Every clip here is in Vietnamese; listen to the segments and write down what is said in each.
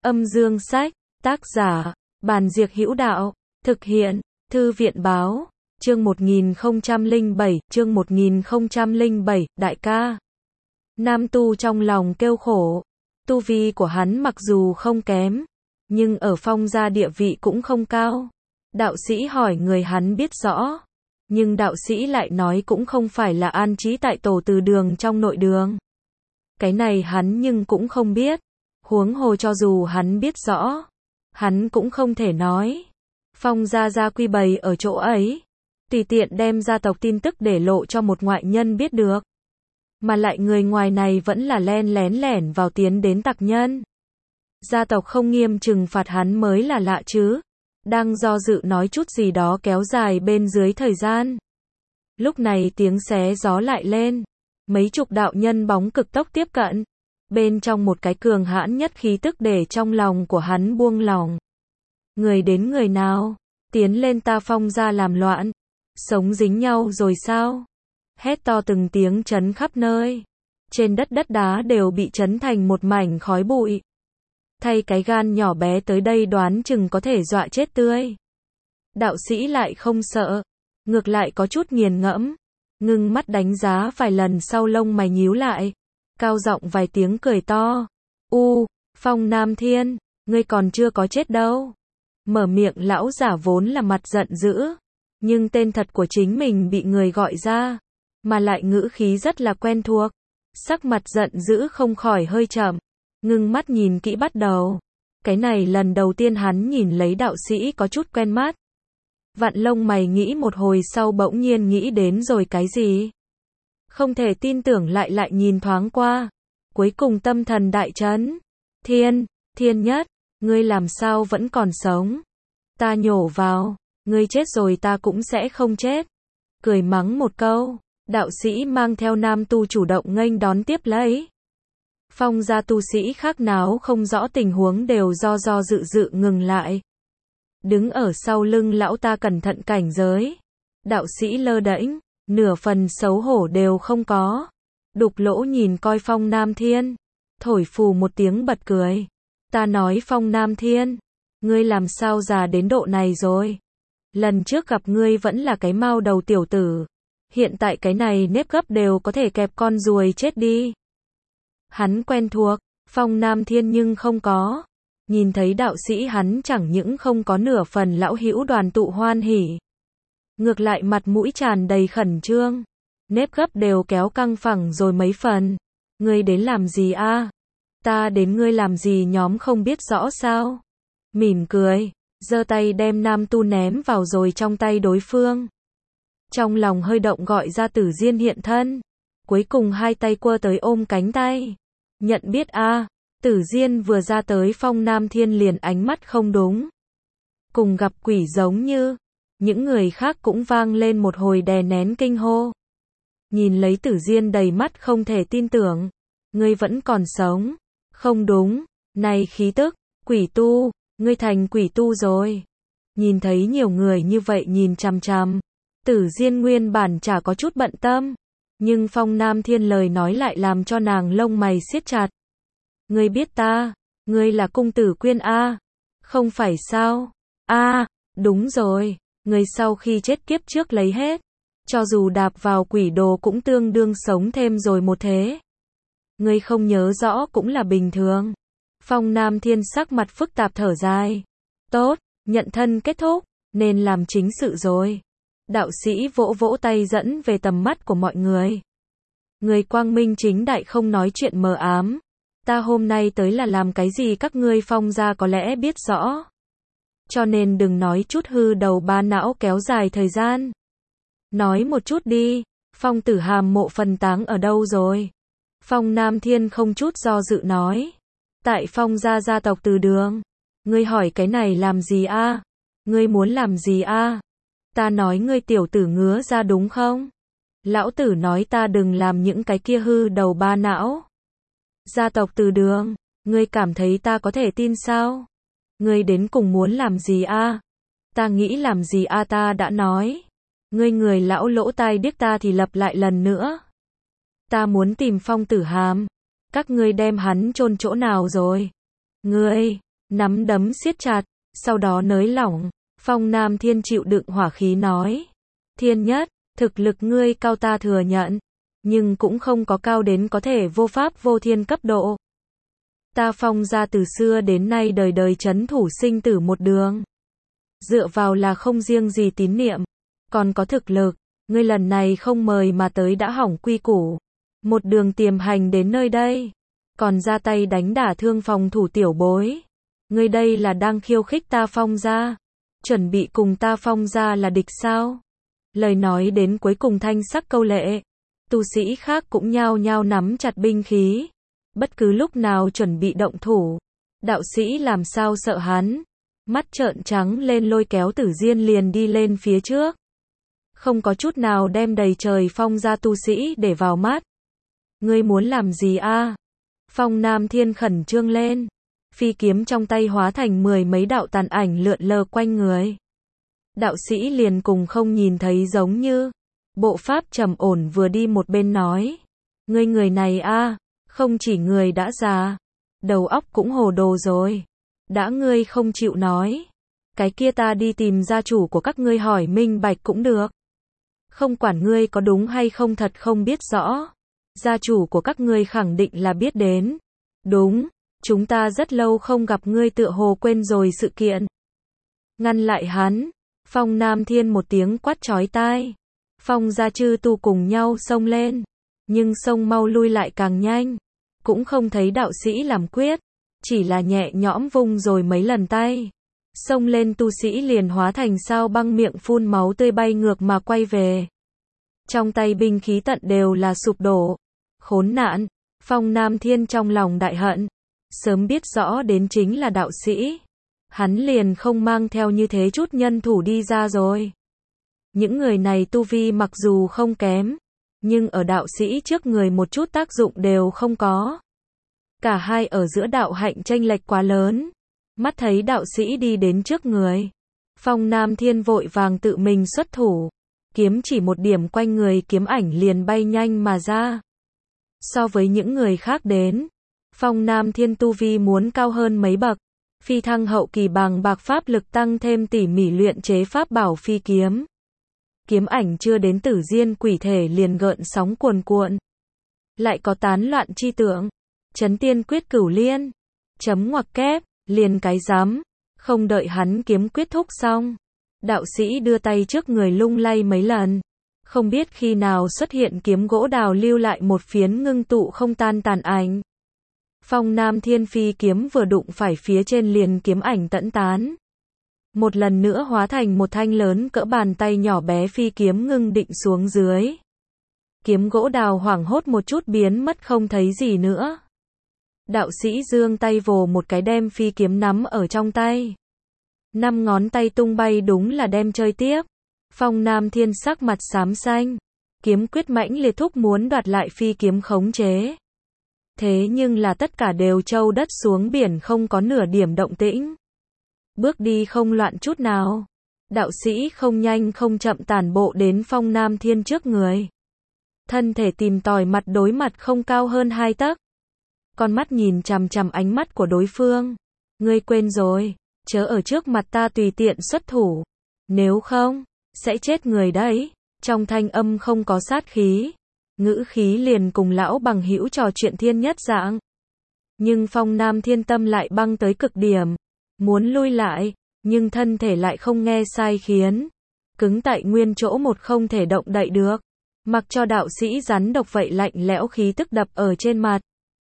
Âm dương sách, tác giả, Bàn Diệc Hữu Đạo, thực hiện, Thư viện báo, chương 1007, đại ca. Nam tu trong lòng kêu khổ, tu vi của hắn mặc dù không kém, nhưng ở Phong gia địa vị cũng không cao. Đạo sĩ hỏi người hắn biết rõ, nhưng đạo sĩ lại nói cũng không phải là an trí tại tổ từ đường trong nội đường. Cái này hắn nhưng cũng không biết, huống hồ cho dù hắn biết rõ, hắn cũng không thể nói. Phong gia quy bày ở chỗ ấy, tùy tiện đem gia tộc tin tức để lộ cho một ngoại nhân biết được. Mà lại người ngoài này vẫn là len lén lẻn vào tiến đến tặc nhân. Gia tộc không nghiêm trừng phạt hắn mới là lạ chứ. Đang do dự nói chút gì đó kéo dài bên dưới thời gian. Lúc này tiếng xé gió lại lên. Mấy chục đạo nhân bóng cực tốc tiếp cận. Bên trong một cái cường hãn nhất khí tức để trong lòng của hắn buông lòng. Người đến người nào, tiến lên ta Phong gia làm loạn. Sống dính nhau rồi sao? Hét to từng tiếng chấn khắp nơi. Trên đất đá đều bị chấn thành một mảnh khói bụi. Thay cái gan nhỏ bé tới đây đoán chừng có thể dọa chết tươi. Đạo sĩ lại không sợ, ngược lại có chút nghiền ngẫm, ngưng mắt đánh giá vài lần sau lông mày nhíu lại, cao giọng vài tiếng cười to. Phong Nam Thiên, ngươi còn chưa có chết đâu. Mở miệng lão giả vốn là mặt giận dữ, nhưng tên thật của chính mình bị người gọi ra, mà lại ngữ khí rất là quen thuộc. Sắc mặt giận dữ không khỏi hơi chậm, ngưng mắt nhìn kỹ bắt đầu. Cái này lần đầu tiên hắn nhìn lấy đạo sĩ có chút quen mắt. Vạn lông mày nghĩ một hồi sau bỗng nhiên nghĩ đến rồi cái gì. Không thể tin tưởng lại nhìn thoáng qua. Cuối cùng tâm thần đại chấn. Thiên Nhất, ngươi làm sao vẫn còn sống? Ta nhổ vào, ngươi chết rồi ta cũng sẽ không chết. Cười mắng một câu, đạo sĩ mang theo nam tu chủ động nghênh đón tiếp lấy. Phong gia tu sĩ khác náo không rõ tình huống đều do dự ngừng lại. Đứng ở sau lưng lão ta cẩn thận cảnh giới. Đạo sĩ lơ đễnh, nửa phần xấu hổ đều không có. Đục lỗ nhìn coi Phong Nam Thiên, thổi phù một tiếng bật cười. Ta nói Phong Nam Thiên, ngươi làm sao già đến độ này rồi? Lần trước gặp ngươi vẫn là cái mao đầu tiểu tử. Hiện tại cái này nếp gấp đều có thể kẹp con ruồi chết đi. Hắn quen thuộc, Phong Nam Thiên nhưng không có. Nhìn thấy đạo sĩ hắn chẳng những không có nửa phần lão hữu đoàn tụ hoan hỉ. Ngược lại mặt mũi tràn đầy khẩn trương. Nếp gấp đều kéo căng phẳng rồi mấy phần. Ngươi đến làm gì a? Ta đến ngươi làm gì nhóm không biết rõ sao? Mỉm cười, giơ tay đem nam tu ném vào rồi trong tay đối phương. Trong lòng hơi động gọi ra Tử Diên hiện thân. Cuối cùng hai tay quơ tới ôm cánh tay. Nhận biết a. Tử Diên vừa ra tới Phong Nam Thiên liền ánh mắt không đúng. Cùng gặp quỷ giống như. Những người khác cũng vang lên một hồi đè nén kinh hô. Nhìn lấy Tử Diên đầy mắt không thể tin tưởng. Ngươi vẫn còn sống. Không đúng. Này khí tức. Quỷ tu. Ngươi thành quỷ tu rồi. Nhìn thấy nhiều người như vậy nhìn chằm chằm. Tử Diên nguyên bản chả có chút bận tâm. Nhưng Phong Nam Thiên lời nói lại làm cho nàng lông mày siết chặt. Ngươi biết ta, ngươi là cung tử Quyên a? Không phải sao? Đúng rồi, ngươi sau khi chết kiếp trước lấy hết, cho dù đạp vào quỷ đồ cũng tương đương sống thêm rồi một thế. Ngươi không nhớ rõ cũng là bình thường. Phong Nam Thiên sắc mặt phức tạp thở dài. Tốt, nhận thân kết thúc, nên làm chính sự rồi. Đạo sĩ vỗ vỗ tay dẫn về tầm mắt của mọi người. Người quang minh chính đại không nói chuyện mờ ám. Ta hôm nay tới là làm cái gì các ngươi Phong gia có lẽ biết rõ. Cho nên đừng nói chút hư đầu ba não kéo dài thời gian. Nói một chút đi, Phong Tử Hàm mộ phần táng ở đâu rồi? Phong Nam Thiên không chút do dự nói. Tại Phong gia gia tộc Từ Đường. Ngươi hỏi cái này làm gì a? Ngươi muốn làm gì a? Ta nói ngươi tiểu tử ngứa ra đúng không? Lão tử nói ta đừng làm những cái kia hư đầu ba não. Gia tộc Từ Đường, ngươi cảm thấy ta có thể tin sao? Ngươi đến cùng muốn làm gì a? Ta nghĩ làm gì a ta đã nói. Ngươi người lão lỗ tai điếc ta thì lặp lại lần nữa. Ta muốn tìm Phong Tử Hàm. Các ngươi đem hắn chôn chỗ nào rồi? Ngươi, nắm đấm siết chặt, sau đó nới lỏng. Phong Nam Thiên chịu đựng hỏa khí nói. Thiên Nhất, thực lực ngươi cao ta thừa nhận, nhưng cũng không có cao đến có thể vô pháp vô thiên cấp độ. Ta Phong gia từ xưa đến nay đời đời trấn thủ sinh tử một đường. Dựa vào là không riêng gì tín niệm, còn có thực lực, ngươi lần này không mời mà tới đã hỏng quy củ. Một đường tiềm hành đến nơi đây, còn ra tay đánh đả thương phòng thủ tiểu bối. Ngươi đây là đang khiêu khích ta Phong gia, chuẩn bị cùng ta Phong gia là địch sao? Lời nói đến cuối cùng thanh sắc câu lệ, tu sĩ khác cũng nhao nhao nắm chặt binh khí, bất cứ lúc nào chuẩn bị động thủ. Đạo sĩ làm sao sợ hắn, mắt trợn trắng lên lôi kéo Tử Diên liền đi lên phía trước. Không có chút nào đem đầy trời Phong gia tu sĩ để vào mắt. Ngươi muốn làm gì a? Phong Nam Thiên khẩn trương lên, phi kiếm trong tay hóa thành 10 mấy đạo tàn ảnh lượn lờ quanh người. Đạo sĩ liền cùng không nhìn thấy giống như. Bộ pháp trầm ổn vừa đi một bên nói. Ngươi người này a, không chỉ người đã già, đầu óc cũng hồ đồ rồi. Đã ngươi không chịu nói, cái kia ta đi tìm gia chủ của các ngươi hỏi minh bạch cũng được. Không quản ngươi có đúng hay không thật không biết rõ. Gia chủ của các ngươi khẳng định là biết đến. Đúng, chúng ta rất lâu không gặp ngươi tựa hồ quên rồi sự kiện. Ngăn lại hắn, Phong Nam Thiên một tiếng quát chói tai. Phong gia chư tu cùng nhau xông lên, nhưng xông mau lui lại càng nhanh. Cũng không thấy đạo sĩ làm quyết, chỉ là nhẹ nhõm vung rồi mấy lần tay. Xông lên tu sĩ liền hóa thành sao băng miệng phun máu tươi bay ngược mà quay về. Trong tay binh khí tận đều là sụp đổ. Khốn nạn, Phong Nam Thiên trong lòng đại hận. Sớm biết rõ đến chính là đạo sĩ, hắn liền không mang theo như thế chút nhân thủ đi ra rồi. Những người này tu vi mặc dù không kém, nhưng ở đạo sĩ trước người một chút tác dụng đều không có. Cả hai ở giữa đạo hạnh chênh lệch quá lớn. Mắt thấy đạo sĩ đi đến trước người, Phong Nam Thiên vội vàng tự mình xuất thủ. Kiếm chỉ một điểm quanh người kiếm ảnh liền bay nhanh mà ra. So với những người khác đến, Phong Nam Thiên tu vi muốn cao hơn mấy bậc. Phi thăng hậu kỳ bằng bạc pháp lực tăng thêm tỉ mỉ luyện chế pháp bảo phi kiếm. Kiếm ảnh chưa đến Tử Diên quỷ thể liền gợn sóng cuồn cuộn. Lại có tán loạn chi tượng, chấn tiên quyết cửu liên, chấm ngoặc kép, liền cái rắm. Không đợi hắn kiếm quyết thúc xong, đạo sĩ đưa tay trước người lung lay mấy lần. Không biết khi nào xuất hiện kiếm gỗ đào lưu lại một phiến ngưng tụ không tan tàn ảnh. Phong Nam Thiên phi kiếm vừa đụng phải phía trên liền kiếm ảnh tẫn tán. Một lần nữa hóa thành một thanh lớn cỡ bàn tay nhỏ bé phi kiếm ngưng định xuống dưới. Kiếm gỗ đào hoảng hốt một chút biến mất không thấy gì nữa. Đạo sĩ giương tay vồ một cái đem phi kiếm nắm ở trong tay. 5 ngón tay tung bay đúng là đem chơi tiếp. Phong Nam Thiên sắc mặt xám xanh. Kiếm quyết mãnh liệt thúc muốn đoạt lại phi kiếm khống chế. Thế nhưng là tất cả đều trâu đất xuống biển không có nửa điểm động tĩnh. Bước đi không loạn chút nào. Đạo sĩ không nhanh không chậm tản bộ đến Phong Nam Thiên trước người. Thân thể tìm tòi mặt đối mặt không cao hơn 2 tấc. Con mắt nhìn chằm chằm ánh mắt của đối phương. Ngươi quên rồi, chớ ở trước mặt ta tùy tiện xuất thủ. Nếu không, sẽ chết người đấy. Trong thanh âm không có sát khí. Ngữ khí liền cùng lão bằng hữu trò chuyện thiên nhất dạng. Nhưng Phong Nam Thiên tâm lại băng tới cực điểm. Muốn lui lại, nhưng thân thể lại không nghe sai khiến. Cứng tại nguyên chỗ một không thể động đậy được. Mặc cho đạo sĩ rắn độc vậy lạnh lẽo khí tức đập ở trên mặt.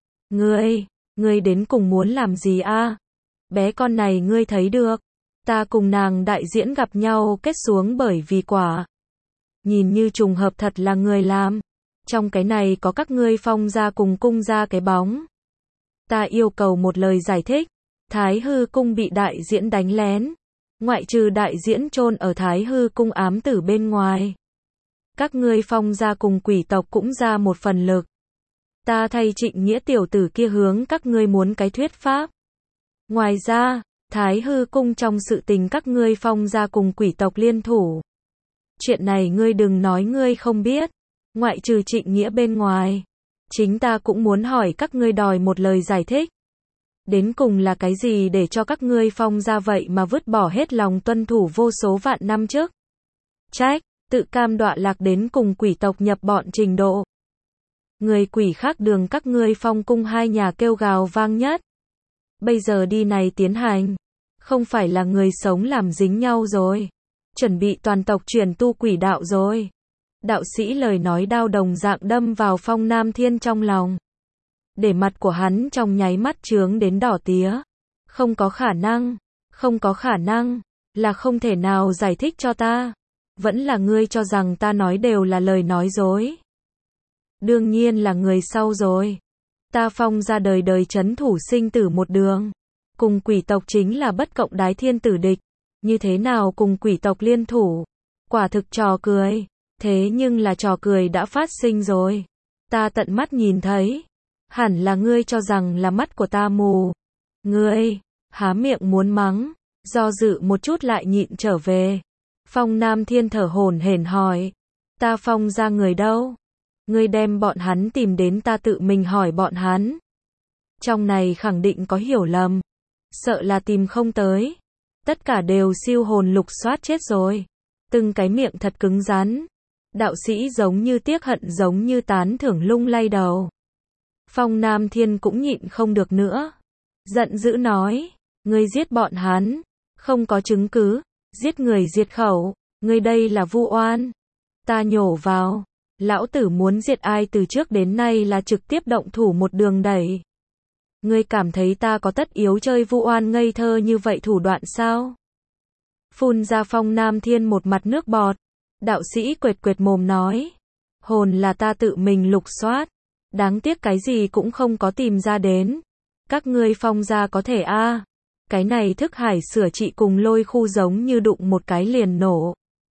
Ngươi đến cùng muốn làm gì a? Bé con này ngươi thấy được. Ta cùng nàng đại diễn gặp nhau kết xuống bởi vì quả. Nhìn như trùng hợp thật là người làm. Trong cái này có các ngươi Phong gia cùng cung gia cái bóng. Ta yêu cầu một lời giải thích. Thái Hư cung bị đại diễn đánh lén. Ngoại trừ đại diễn chôn ở Thái Hư cung ám tử bên ngoài. Các ngươi Phong gia cùng quỷ tộc cũng ra một phần lực. Ta thay Trịnh Nghĩa tiểu tử kia hướng các ngươi muốn cái thuyết pháp. Ngoài ra, Thái Hư cung trong sự tình các ngươi Phong gia cùng quỷ tộc liên thủ. Chuyện này ngươi đừng nói ngươi không biết. Ngoại trừ Trịnh Nghĩa bên ngoài, chính ta cũng muốn hỏi các ngươi đòi một lời giải thích. Đến cùng là cái gì để cho các ngươi Phong gia vậy mà vứt bỏ hết lòng tuân thủ vô số vạn năm trước? Trách, tự cam đọa lạc đến cùng quỷ tộc nhập bọn trình độ. Người quỷ khác đường các ngươi Phong cung hai nhà kêu gào vang nhất. Bây giờ đi này tiến hành, không phải là người sống làm dính nhau rồi. Chuẩn bị toàn tộc chuyển tu quỷ đạo rồi. Đạo sĩ lời nói đao đồng dạng đâm vào Phong Nam Thiên trong lòng. Để mặt của hắn trong nháy mắt chướng đến đỏ tía. Không có khả năng, là không thể nào giải thích cho ta. Vẫn là ngươi cho rằng ta nói đều là lời nói dối. Đương nhiên là người sau rồi. Ta Phong ra đời đời trấn thủ sinh tử một đường. Cùng quỷ tộc chính là bất cộng đái thiên tử địch. Như thế nào cùng quỷ tộc liên thủ? Quả thực trò cười. Thế nhưng là trò cười đã phát sinh rồi. Ta tận mắt nhìn thấy. Hẳn là ngươi cho rằng là mắt của ta mù. Ngươi, há miệng muốn mắng. Do dự một chút lại nhịn trở về. Phong Nam Thiên thở hổn hển hỏi. Ta Phong ra người đâu? Ngươi đem bọn hắn tìm đến ta tự mình hỏi bọn hắn. Trong này khẳng định có hiểu lầm. Sợ là tìm không tới. Tất cả đều siêu hồn lục soát chết rồi. Từng cái miệng thật cứng rắn. Đạo sĩ giống như tiếc hận giống như tán thưởng lung lay đầu. Phong Nam Thiên cũng nhịn không được nữa. Giận dữ nói. Ngươi giết bọn hắn. Không có chứng cứ. Giết người diệt khẩu. Ngươi đây là vu oan. Ta nhổ vào. Lão tử muốn diệt ai từ trước đến nay là trực tiếp động thủ một đường đẩy. Ngươi cảm thấy ta có tất yếu chơi vu oan ngây thơ như vậy thủ đoạn sao? Phun ra Phong Nam Thiên một mặt nước bọt. Đạo sĩ quệt quệt mồm nói. Hồn là ta tự mình lục soát. Đáng tiếc cái gì cũng không có tìm ra đến. Các ngươi Phong gia có thể a. Cái này thức hải sửa trị cùng lôi khu giống như đụng một cái liền nổ.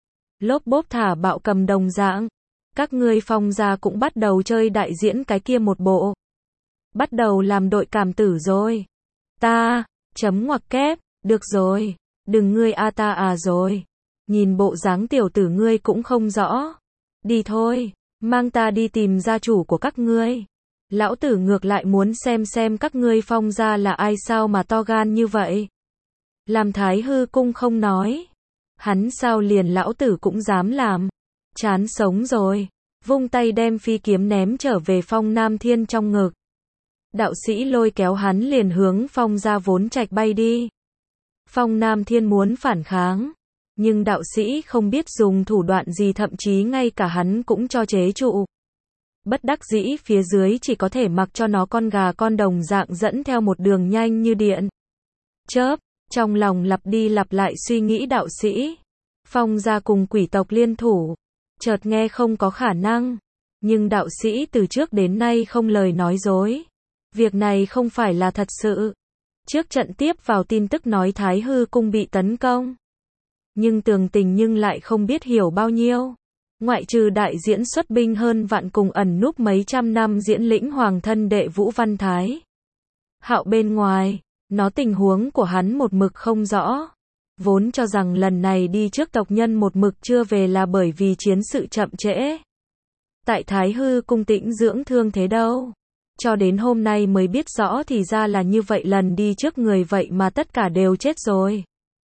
Lốp bốp thả bạo cầm đồng dạng. Các ngươi Phong gia cũng bắt đầu chơi đại diễn cái kia một bộ. Bắt đầu làm đội cảm tử rồi. Ta, chấm ngoặc kép, được rồi. Đừng ngươi a ta à rồi. Nhìn bộ dáng tiểu tử ngươi cũng không rõ. Đi thôi, mang ta đi tìm gia chủ của các ngươi. Lão tử ngược lại muốn xem các ngươi Phong gia là ai sao mà to gan như vậy. Làm Thái Hư cung không nói. Hắn sao liền lão tử cũng dám làm. Chán sống rồi. Vung tay đem phi kiếm ném trở về Phong Nam Thiên trong ngực. Đạo sĩ lôi kéo hắn liền hướng Phong gia Vốn Trạch bay đi. Phong Nam Thiên muốn phản kháng. Nhưng đạo sĩ không biết dùng thủ đoạn gì thậm chí ngay cả hắn cũng cho chế trụ. Bất đắc dĩ phía dưới chỉ có thể mặc cho nó con gà con đồng dạng dẫn theo một đường nhanh như điện. Chớp, trong lòng lặp đi lặp lại suy nghĩ đạo sĩ. Phong gia cùng quỷ tộc liên thủ. Chợt nghe không có khả năng. Nhưng đạo sĩ từ trước đến nay không lời nói dối. Việc này không phải là thật sự. Trước trận tiếp vào tin tức nói Thái Hư cung bị tấn công. Nhưng tường tình nhưng lại không biết hiểu bao nhiêu. Ngoại trừ đại diễn xuất binh hơn vạn cùng ẩn núp mấy trăm năm diễn lĩnh hoàng thân đệ Vũ Văn Thái Hạo bên ngoài, nó tình huống của hắn một mực không rõ. Vốn cho rằng lần này đi trước tộc nhân một mực chưa về là bởi vì chiến sự chậm trễ. Tại Thái Hư cung tĩnh dưỡng thương thế đâu. Cho đến hôm nay mới biết rõ thì ra là như vậy, lần đi trước người vậy mà tất cả đều chết rồi.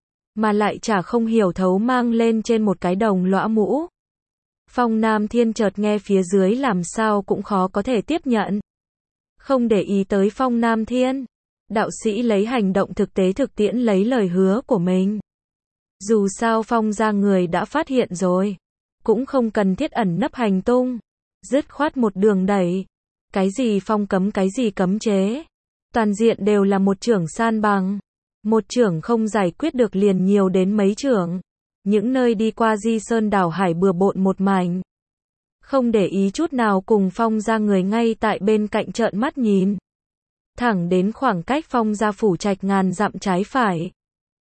Mà lại chả không hiểu thấu mang lên trên một cái đồng lõa mũ. Phong Nam Thiên chợt nghe phía dưới làm sao cũng khó có thể tiếp nhận. Không để ý tới Phong Nam Thiên. Đạo sĩ lấy hành động thực tế thực tiễn lấy lời hứa của mình. Dù sao Phong gia người đã phát hiện rồi. Cũng không cần thiết ẩn nấp hành tung. Dứt khoát một đường đẩy. Cái gì phong cấm cái gì cấm chế. Toàn diện đều là một chưởng san bằng. Một chưởng không giải quyết được liền nhiều đến mấy chưởng. Những nơi đi qua Di Sơn đảo hải bừa bộn một mảnh. Không để ý chút nào cùng Phong gia người ngay tại bên cạnh trợn mắt nhìn. Thẳng đến khoảng cách Phong gia phủ trạch ngàn dặm trái phải.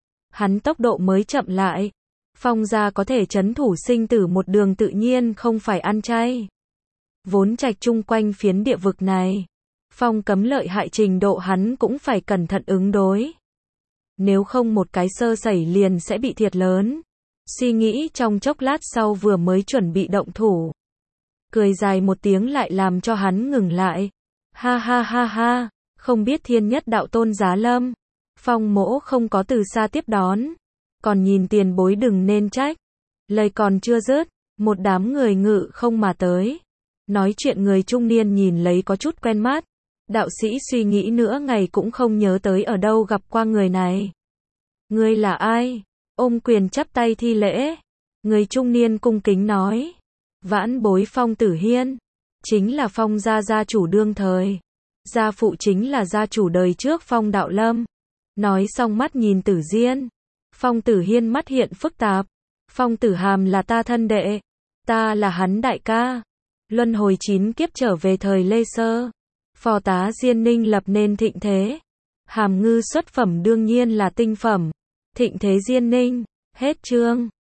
Hắn tốc độ mới chậm lại. Phong gia có thể trấn thủ sinh tử một đường tự nhiên không phải ăn chay. Vốn trạch chung quanh phiến địa vực này. Phong cấm lợi hại trình độ hắn cũng phải cẩn thận ứng đối. Nếu không một cái sơ sẩy liền sẽ bị thiệt lớn. Suy nghĩ trong chốc lát sau vừa mới chuẩn bị động thủ. Cười dài một tiếng lại làm cho hắn ngừng lại. Ha ha ha ha, Không biết thiên nhất đạo tôn giá lâm. Phong mỗ không có từ xa tiếp đón. Còn nhìn tiền bối đừng nên trách. Lời còn chưa dứt, một đám người ngự không mà tới. Nói chuyện người trung niên nhìn lấy có chút quen mắt. Đạo sĩ suy nghĩ nữa ngày cũng không nhớ tới ở đâu gặp qua người này. Ngươi là ai? Ôm quyền chắp tay thi lễ. Người trung niên cung kính nói. Vãn bối Phong Tử Hiên. Chính là Phong gia gia chủ đương thời. Gia phụ chính là gia chủ đời trước Phong Đạo Lâm. Nói xong mắt nhìn Tử Diên. Phong Tử Hiên mắt hiện phức tạp. Phong Tử Hàm là ta thân đệ. Ta là hắn đại ca. Luân hồi 9 kiếp trở về thời Lê Sơ. Phò tá Diên Ninh lập nên thịnh thế. Hàm Ngư xuất phẩm đương nhiên là tinh phẩm. Thịnh thế Diên Ninh. Hết chương.